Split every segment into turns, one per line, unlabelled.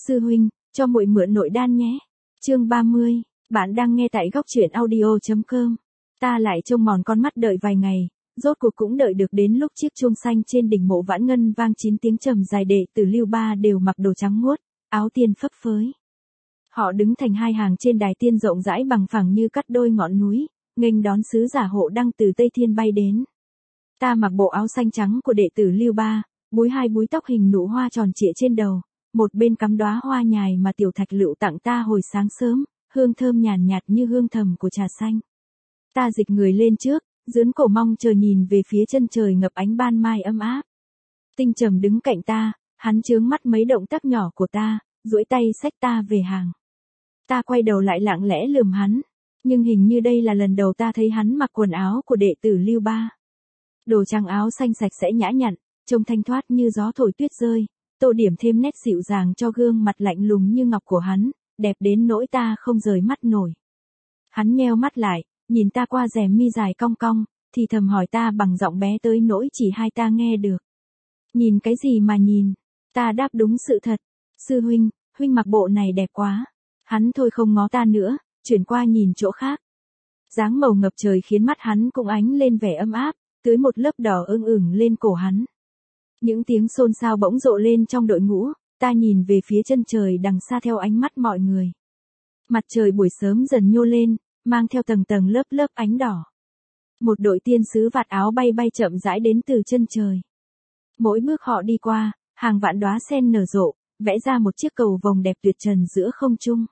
Sư huynh, cho muội mượn nội đan nhé. Chương 30, bạn đang nghe tại góc truyện audio.com. Ta lại trông mòn con mắt đợi vài ngày, rốt cuộc cũng đợi được đến lúc chiếc chuông xanh trên đỉnh mộ Vãn Ngân vang 9 tiếng trầm dài, đệ tử Lưu Ba đều mặc đồ trắng muốt, áo tiên phấp phới. Họ đứng thành hai hàng trên đài tiên rộng rãi bằng phẳng như cắt đôi ngọn núi, nghênh đón sứ giả hộ đăng từ Tây Thiên bay đến. Ta mặc bộ áo xanh trắng của đệ tử Lưu Ba, búi hai búi tóc hình nụ hoa tròn trịa trên đầu, một bên cắm đóa hoa nhài mà Tiểu Thạch Lựu tặng ta hồi sáng sớm, hương thơm nhàn nhạt như hương thầm của trà xanh. Ta dịch người lên trước, dướn cổ mong chờ nhìn về phía chân trời ngập ánh ban mai ấm áp. Tinh Trầm đứng cạnh ta, hắn chướng mắt mấy động tác nhỏ của ta, duỗi tay xách ta về hàng. Ta quay đầu lại lặng lẽ lườm hắn, nhưng hình như đây là lần đầu ta thấy hắn mặc quần áo của đệ tử Lưu Ba. Đồ trắng áo xanh sạch sẽ nhã nhặn, trông thanh thoát như gió thổi tuyết rơi, tô điểm thêm nét dịu dàng cho gương mặt lạnh lùng như ngọc của hắn, đẹp đến nỗi ta không rời mắt nổi. Hắn nheo mắt lại, nhìn ta qua rèm mi dài cong cong, thì thầm hỏi ta bằng giọng bé tới nỗi chỉ hai ta nghe được. Nhìn cái gì mà nhìn? Ta đáp đúng sự thật. Sư huynh, huynh mặc bộ này đẹp quá. Hắn thôi không ngó ta nữa, chuyển qua nhìn chỗ khác. Dáng màu ngập trời khiến mắt hắn cũng ánh lên vẻ ấm áp, tưới một lớp đỏ ửng ửng lên cổ hắn. Những tiếng xôn xao bỗng rộ lên trong đội ngũ, ta nhìn về phía chân trời đằng xa theo ánh mắt mọi người. Mặt trời buổi sớm dần nhô lên, mang theo tầng tầng lớp lớp ánh đỏ. Một đội tiên sứ vạt áo bay bay chậm rãi đến từ chân trời. Mỗi bước họ đi qua, hàng vạn đóa sen nở rộ, vẽ ra một chiếc cầu vồng đẹp tuyệt trần giữa không trung.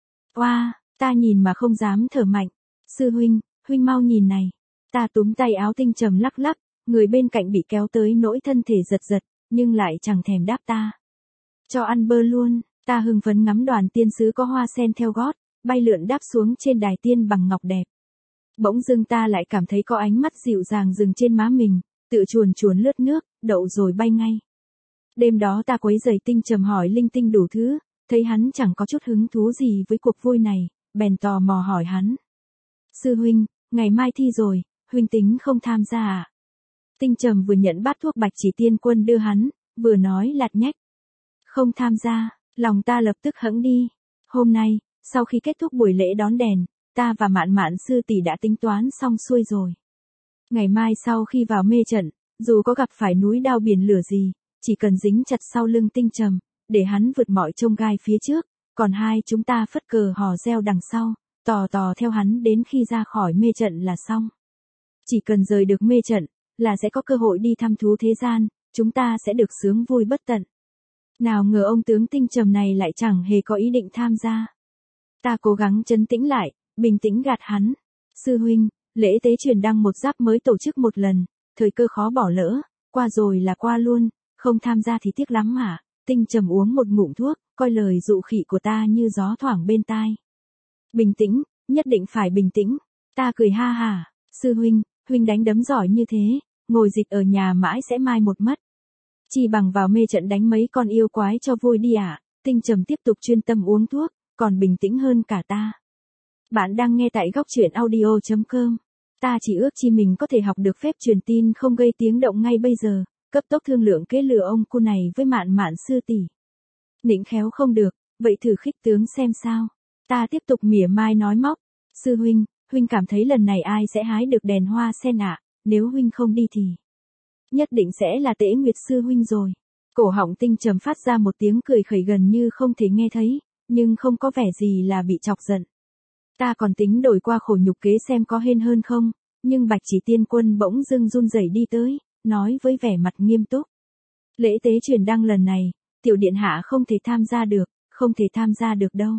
Oa, ta nhìn mà không dám thở mạnh. Sư huynh, huynh mau nhìn này. Ta túm tay áo Tinh Trầm lắc lắc, người bên cạnh bị kéo tới nỗi thân thể giật giật, nhưng lại chẳng thèm đáp ta. Cho ăn bơ luôn, ta hưng phấn ngắm đoàn tiên sứ có hoa sen theo gót, bay lượn đáp xuống trên đài tiên bằng ngọc đẹp. Bỗng dưng ta lại cảm thấy có ánh mắt dịu dàng dừng trên má mình, tự chuồn chuồn lướt nước, đậu rồi bay ngay. Đêm đó ta quấy rầy Tinh Trầm hỏi linh tinh đủ thứ, thấy hắn chẳng có chút hứng thú gì với cuộc vui này, bèn tò mò hỏi hắn. Sư huynh, ngày mai thi rồi, huynh tính không tham gia à? Tinh Trầm vừa nhận bát thuốc Bạch Chỉ Tiên Quân đưa hắn, vừa nói lạt nhách. Không tham gia, lòng ta lập tức hững đi. Hôm nay, sau khi kết thúc buổi lễ đón đèn, ta và Mạn Mạn sư tỷ đã tính toán xong xuôi rồi. Ngày mai sau khi vào mê trận, dù có gặp phải núi đao biển lửa gì, chỉ cần dính chặt sau lưng Tinh Trầm, để hắn vượt mọi chông gai phía trước, còn hai chúng ta phất cờ hò reo đằng sau, tò tò theo hắn đến khi ra khỏi mê trận là xong. Chỉ cần rời được mê trận, là sẽ có cơ hội đi thăm thú thế gian, chúng ta sẽ được sướng vui bất tận. Nào ngờ ông tướng Tinh Trầm này lại chẳng hề có ý định tham gia. Ta cố gắng trấn tĩnh lại, bình tĩnh gạt hắn. Sư huynh, lễ tế truyền đăng một giáp mới tổ chức một lần, thời cơ khó bỏ lỡ, qua rồi là qua luôn, không tham gia thì tiếc lắm hả? Tinh Trầm uống một ngụm thuốc, coi lời dụ khị của ta như gió thoảng bên tai. Bình tĩnh, nhất định phải bình tĩnh. Ta cười ha hả, sư huynh, huynh đánh đấm giỏi như thế, ngồi dịch ở nhà mãi sẽ mai một mất. Chỉ bằng vào mê trận đánh mấy con yêu quái cho vui đi ạ. Tinh Trầm tiếp tục chuyên tâm uống thuốc, còn bình tĩnh hơn cả ta. Bạn đang nghe tại góc truyện audio.com. Ta chỉ ước chi mình có thể học được phép truyền tin không gây tiếng động ngay bây giờ, cấp tốc thương lượng kế lừa ông cu này với Mạn Mạn sư tỷ. Nịnh khéo không được, vậy thử khích tướng xem sao. Ta tiếp tục mỉa mai nói móc. Sư huynh, huynh cảm thấy lần này ai sẽ hái được đèn hoa sen ạ? Nếu huynh không đi thì nhất định sẽ là Tế Nguyệt sư huynh rồi. Cổ họng Tinh Trầm phát ra một tiếng cười khẩy gần như không thể nghe thấy, nhưng không có vẻ gì là bị chọc giận. Ta còn tính đổi qua khổ nhục kế xem có hên hơn không, nhưng Bạch Chỉ Tiên Quân bỗng dưng run rẩy đi tới, nói với vẻ mặt nghiêm túc. Lễ tế truyền đăng lần này, tiểu điện hạ không thể tham gia được, không thể tham gia được đâu.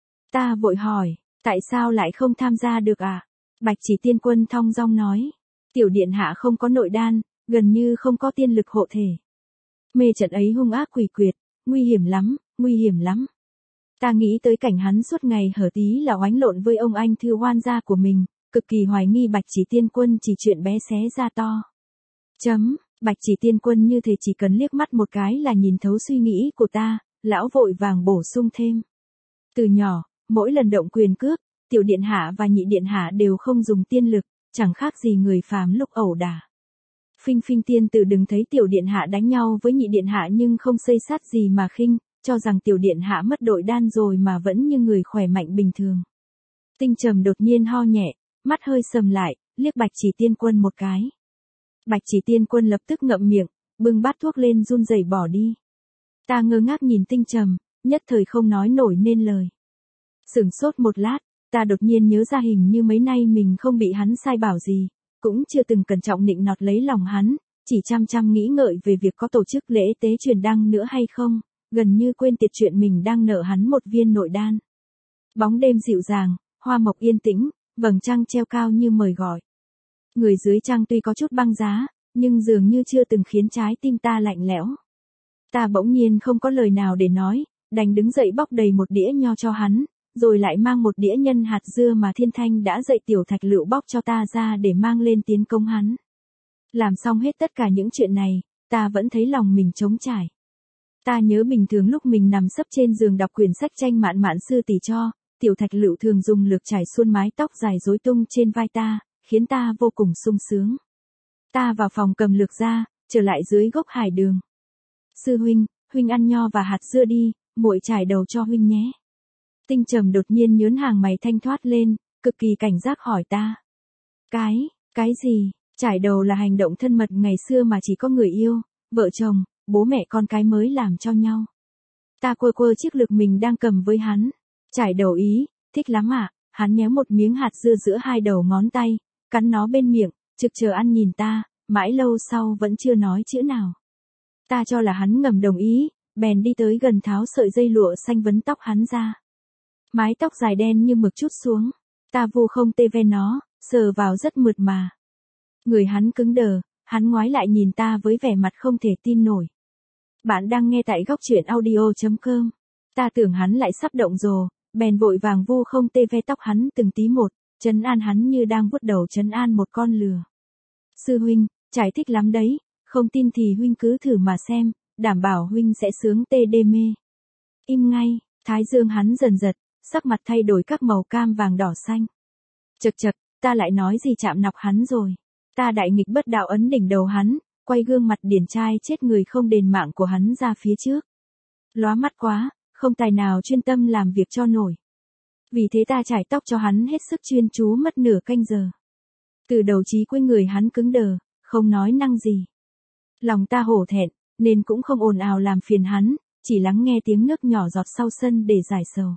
Ta vội hỏi, tại sao lại không tham gia được à? Bạch Chỉ Tiên Quân thong dong nói, tiểu điện hạ không có nội đan, gần như không có tiên lực hộ thể. Mê trận ấy hung ác quỷ quyệt, nguy hiểm lắm, nguy hiểm lắm. Ta nghĩ tới cảnh hắn suốt ngày hở tí là oánh lộn với ông anh thư hoan gia của mình, cực kỳ hoài nghi Bạch Chỉ Tiên Quân chỉ chuyện bé xé ra to. Bạch Chỉ Tiên Quân như thế chỉ cần liếc mắt một cái là nhìn thấu suy nghĩ của ta, lão vội vàng bổ sung thêm. Từ nhỏ, mỗi lần động quyền cước, tiểu điện hạ và nhị điện hạ đều không dùng tiên lực, chẳng khác gì người phàm lúc ẩu đả. Phinh Phinh tiên tử đừng thấy tiểu điện hạ đánh nhau với nhị điện hạ nhưng không xây sát gì mà khinh, cho rằng tiểu điện hạ mất đội đan rồi mà vẫn như người khỏe mạnh bình thường. Tinh Trầm đột nhiên ho nhẹ, mắt hơi sầm lại, liếc Bạch Chỉ Tiên Quân một cái. Bạch Chỉ Tiên Quân lập tức ngậm miệng, bưng bát thuốc lên run rẩy bỏ đi. Ta ngơ ngác nhìn Tinh Trầm, nhất thời không nói nổi nên lời. Sửng sốt một lát, ta đột nhiên nhớ ra hình như mấy nay mình không bị hắn sai bảo gì, cũng chưa từng cẩn trọng nịnh nọt lấy lòng hắn, chỉ chăm chăm nghĩ ngợi về việc có tổ chức lễ tế truyền đăng nữa hay không, gần như quên tiệt chuyện mình đang nợ hắn một viên nội đan. Bóng đêm dịu dàng, hoa mộc yên tĩnh, vầng trăng treo cao như mời gọi. Người dưới trăng tuy có chút băng giá, nhưng dường như chưa từng khiến trái tim ta lạnh lẽo. Ta bỗng nhiên không có lời nào để nói, đành đứng dậy bóc đầy một đĩa nho cho hắn, rồi lại mang một đĩa nhân hạt dưa mà Thiên Thanh đã dạy Tiểu Thạch Lựu bóc cho ta ra để mang lên tiến công hắn. Làm xong hết tất cả những chuyện này, ta vẫn thấy lòng mình trống trải. Ta nhớ bình thường lúc mình nằm sấp trên giường đọc quyển sách tranh Mạn Mạn sư tỷ cho, Tiểu Thạch Lựu thường dùng lược chải xuôn mái tóc dài rối tung trên vai ta, khiến ta vô cùng sung sướng. Ta vào phòng cầm lược ra, trở lại dưới gốc hải đường. Sư huynh, huynh ăn nho và hạt dưa đi, muội chải đầu cho huynh nhé. Tinh Trầm đột nhiên nhớn hàng mày thanh thoát lên, cực kỳ cảnh giác hỏi ta. Cái gì? Chải đầu là hành động thân mật ngày xưa mà chỉ có người yêu, vợ chồng, bố mẹ con cái mới làm cho nhau. Ta quơ quơ chiếc lược mình đang cầm với hắn. Chải đầu ý, thích lắm ạ. Hắn nhéo một miếng hạt dưa giữa hai đầu ngón tay, cắn nó bên miệng, trực chờ ăn nhìn ta, mãi lâu sau vẫn chưa nói chữ nào. Ta cho là hắn ngầm đồng ý, bèn đi tới gần tháo sợi dây lụa xanh vấn tóc hắn ra. Mái tóc dài đen như mực chút xuống, ta vu không tê ven nó, sờ vào rất mượt mà. Người hắn cứng đờ, hắn ngoái lại nhìn ta với vẻ mặt không thể tin nổi. Bạn đang nghe tại góc truyện audio.com. Ta tưởng hắn lại sắp động rồ, bèn vội vàng vu không tê ve tóc hắn từng tí một, trấn an hắn như đang vuốt đầu trấn an một con lừa. Sư huynh, trải thích lắm đấy, không tin thì huynh cứ thử mà xem, đảm bảo huynh sẽ sướng tê đê mê. Im ngay, thái dương hắn dần giật, sắc mặt thay đổi các màu cam vàng đỏ xanh. Chậc chậc, ta lại nói gì chạm nọc hắn rồi. Ta đại nghịch bất đạo ấn đỉnh đầu hắn, quay gương mặt điển trai chết người không đền mạng của hắn ra phía trước. Lóa mắt quá, không tài nào chuyên tâm làm việc cho nổi. Vì thế ta chải tóc cho hắn hết sức chuyên chú mất nửa canh giờ. Từ đầu chí cuối người hắn cứng đờ, không nói năng gì. Lòng ta hổ thẹn, nên cũng không ồn ào làm phiền hắn, chỉ lắng nghe tiếng nước nhỏ giọt sau sân để giải sầu.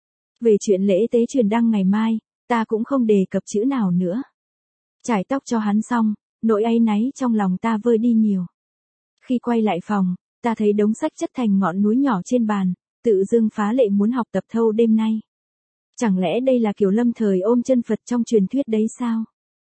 Về chuyện lễ tế truyền đăng ngày mai, ta cũng không đề cập chữ nào nữa. Chải tóc cho hắn xong, nỗi áy náy trong lòng ta vơi đi nhiều. Khi quay lại phòng, ta thấy đống sách chất thành ngọn núi nhỏ trên bàn, tự dưng phá lệ muốn học tập thâu đêm nay. Chẳng lẽ đây là kiểu lâm thời ôm chân Phật trong truyền thuyết đấy sao?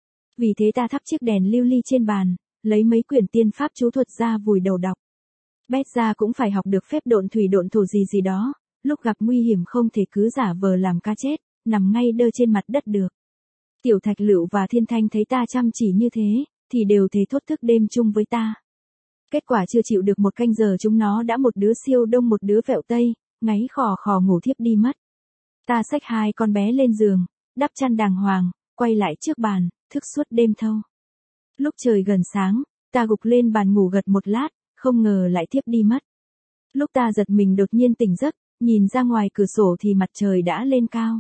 Vì thế ta thắp chiếc đèn lưu ly trên bàn, lấy mấy quyển tiên pháp chú thuật ra vùi đầu đọc. Bét ra cũng phải học được phép độn thủy độn thổ gì đó, lúc gặp nguy hiểm không thể cứ giả vờ làm cá chết, nằm ngay đơ trên mặt đất được. Tiểu Thạch Lựu và Thiên Thanh thấy ta chăm chỉ như thế, thì đều thề thốt thức đêm chung với ta. Kết quả chưa chịu được một canh giờ chúng nó đã một đứa siêu đông một đứa vẹo tây, ngáy khò khò ngủ thiếp đi mất. Ta xách hai con bé lên giường, đắp chăn đàng hoàng, quay lại trước bàn, thức suốt đêm thâu. Lúc trời gần sáng, ta gục lên bàn ngủ gật một lát, không ngờ lại thiếp đi mất. Lúc ta giật mình đột nhiên tỉnh giấc, nhìn ra ngoài cửa sổ thì mặt trời đã lên cao.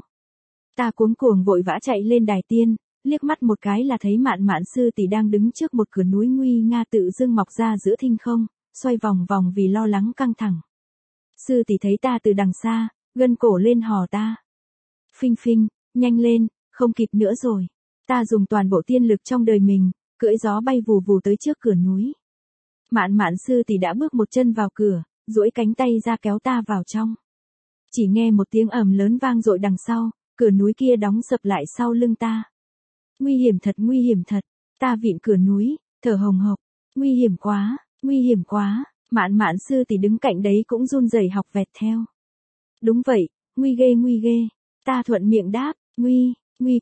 Ta cuống cuồng vội vã chạy lên đài tiên, liếc mắt một cái là thấy Mạn Mạn sư tỷ đang đứng trước một cửa núi nguy nga tự dưng mọc ra giữa thinh không, xoay vòng vòng vì lo lắng căng thẳng. Sư tỷ thấy ta từ đằng xa, gân cổ lên hò ta. Phinh phinh, nhanh lên, không kịp nữa rồi. Ta dùng toàn bộ tiên lực trong đời mình, cưỡi gió bay vù vù tới trước cửa núi. Mạn Mạn sư tỷ đã bước một chân vào cửa, duỗi cánh tay ra kéo ta vào trong. Chỉ nghe một tiếng ầm lớn vang dội đằng sau, cửa núi kia đóng sập lại sau lưng ta. Nguy hiểm thật, ta vịn cửa núi, thở hồng hộc, nguy hiểm quá, Mạn Mạn sư tỷ đứng cạnh đấy cũng run rẩy học vẹt theo. Đúng vậy, nguy ghê, ta thuận miệng đáp, nguy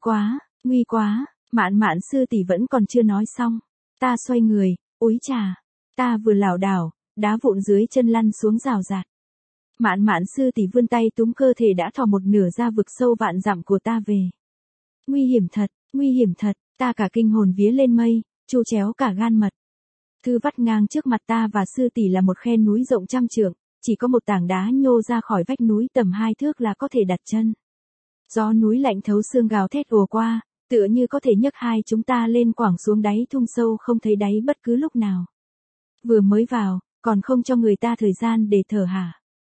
quá, Mạn Mạn sư tỷ vẫn còn chưa nói xong. Ta xoay người, úi chà, ta vừa lảo đảo, đá vụn dưới chân lăn xuống rào rạt. Mạn Mạn sư tỷ vươn tay túm cơ thể đã thò một nửa ra vực sâu vạn dặm của ta về. Nguy hiểm thật, ta cả kinh hồn vía lên mây, chu chéo cả gan mật. Thứ vắt ngang trước mặt ta và sư tỷ là một khe núi rộng trăm trượng, chỉ có một tảng đá nhô ra khỏi vách núi tầm 2 thước là có thể đặt chân. Gió núi lạnh thấu xương gào thét ùa qua, tựa như có thể nhấc hai chúng ta lên quẳng xuống đáy thung sâu không thấy đáy bất cứ lúc nào. Vừa mới vào, còn không cho người ta thời gian để thở hả.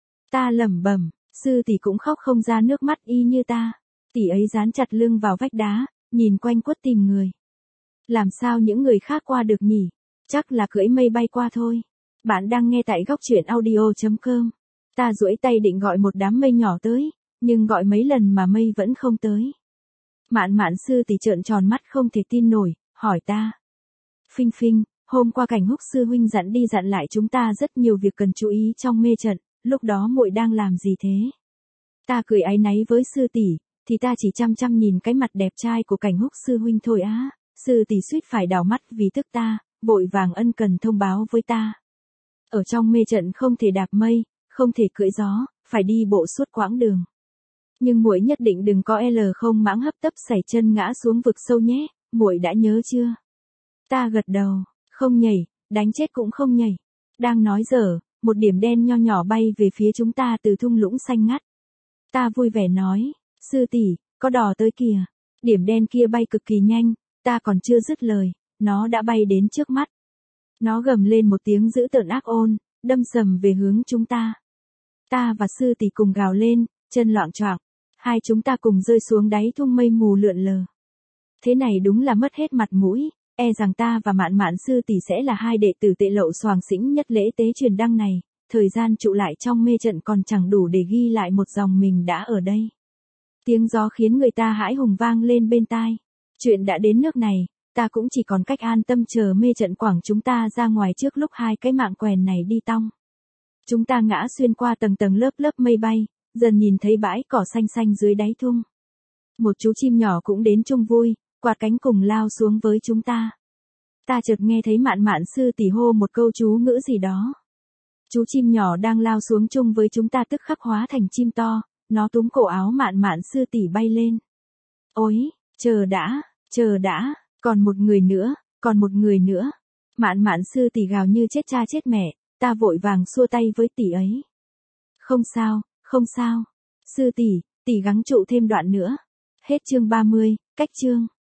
Ta lẩm bẩm, sư tỷ cũng khóc không ra nước mắt y như ta. Tỷ ấy dán chặt lưng vào vách đá, nhìn quanh quất tìm người. Làm sao những người khác qua được nhỉ? Chắc là cưỡi mây bay qua thôi. Bạn đang nghe tại góc truyện audio.com. Ta duỗi tay định gọi một đám mây nhỏ tới, nhưng gọi mấy lần mà mây vẫn không tới. Mạn Mạn sư tỷ trợn tròn mắt không thể tin nổi, hỏi ta. Phinh Phinh, hôm qua Cảnh Húc sư huynh dặn đi dặn lại chúng ta rất nhiều việc cần chú ý trong mê trận, lúc đó muội đang làm gì thế? Ta cười áy náy với sư tỷ, thì ta chỉ chăm chăm nhìn cái mặt đẹp trai của Cảnh Húc sư huynh thôi á. Sư tỷ suýt phải đảo mắt vì tức ta, vội vàng ân cần thông báo với ta. Ở trong mê trận không thể đạp mây, không thể cưỡi gió, phải đi bộ suốt quãng đường. Nhưng muội nhất định đừng có không mãng hấp tấp sảy chân ngã xuống vực sâu nhé, muội đã nhớ chưa? Ta gật đầu, không nhảy, đánh chết cũng không nhảy. Đang nói dở, một điểm đen nho nhỏ bay về phía chúng ta từ thung lũng xanh ngắt. Ta vui vẻ nói, sư tỷ, có đò tới kìa. Điểm đen kia bay cực kỳ nhanh, ta còn chưa dứt lời, nó đã bay đến trước mắt. Nó gầm lên một tiếng dữ tợn ác ôn, đâm sầm về hướng chúng ta. Ta và sư tỷ cùng gào lên, chân loạng choạng. Hai chúng ta cùng rơi xuống đáy thung mây mù lượn lờ. Thế này đúng là mất hết mặt mũi, rằng ta và Mạn Mạn sư tỷ sẽ là hai đệ tử tệ lậu xoàng xĩnh nhất lễ tế truyền đăng này, thời gian trụ lại trong mê trận còn chẳng đủ để ghi lại một dòng mình đã ở đây. Tiếng gió khiến người ta hãi hùng vang lên bên tai. Chuyện đã đến nước này, ta cũng chỉ còn cách an tâm chờ mê trận quảng chúng ta ra ngoài trước lúc hai cái mạng quèn này đi tong. Chúng ta ngã xuyên qua tầng tầng lớp lớp mây bay, dần nhìn thấy bãi cỏ xanh xanh dưới đáy thung. Một chú chim nhỏ cũng đến chung vui, quạt cánh cùng lao xuống với chúng ta. Ta chợt nghe thấy Mạn Mạn sư tỷ hô một câu chú ngữ gì đó. Chú chim nhỏ đang lao xuống chung với chúng ta tức khắc hóa thành chim to, nó túm cổ áo Mạn Mạn sư tỷ bay lên. Ôi, chờ đã, còn một người nữa. Mạn Mạn sư tỷ gào như chết cha chết mẹ, ta vội vàng xua tay với tỷ ấy. Không sao, sư tỷ, tỷ gắng trụ thêm đoạn nữa. Hết chương 30, cách chương.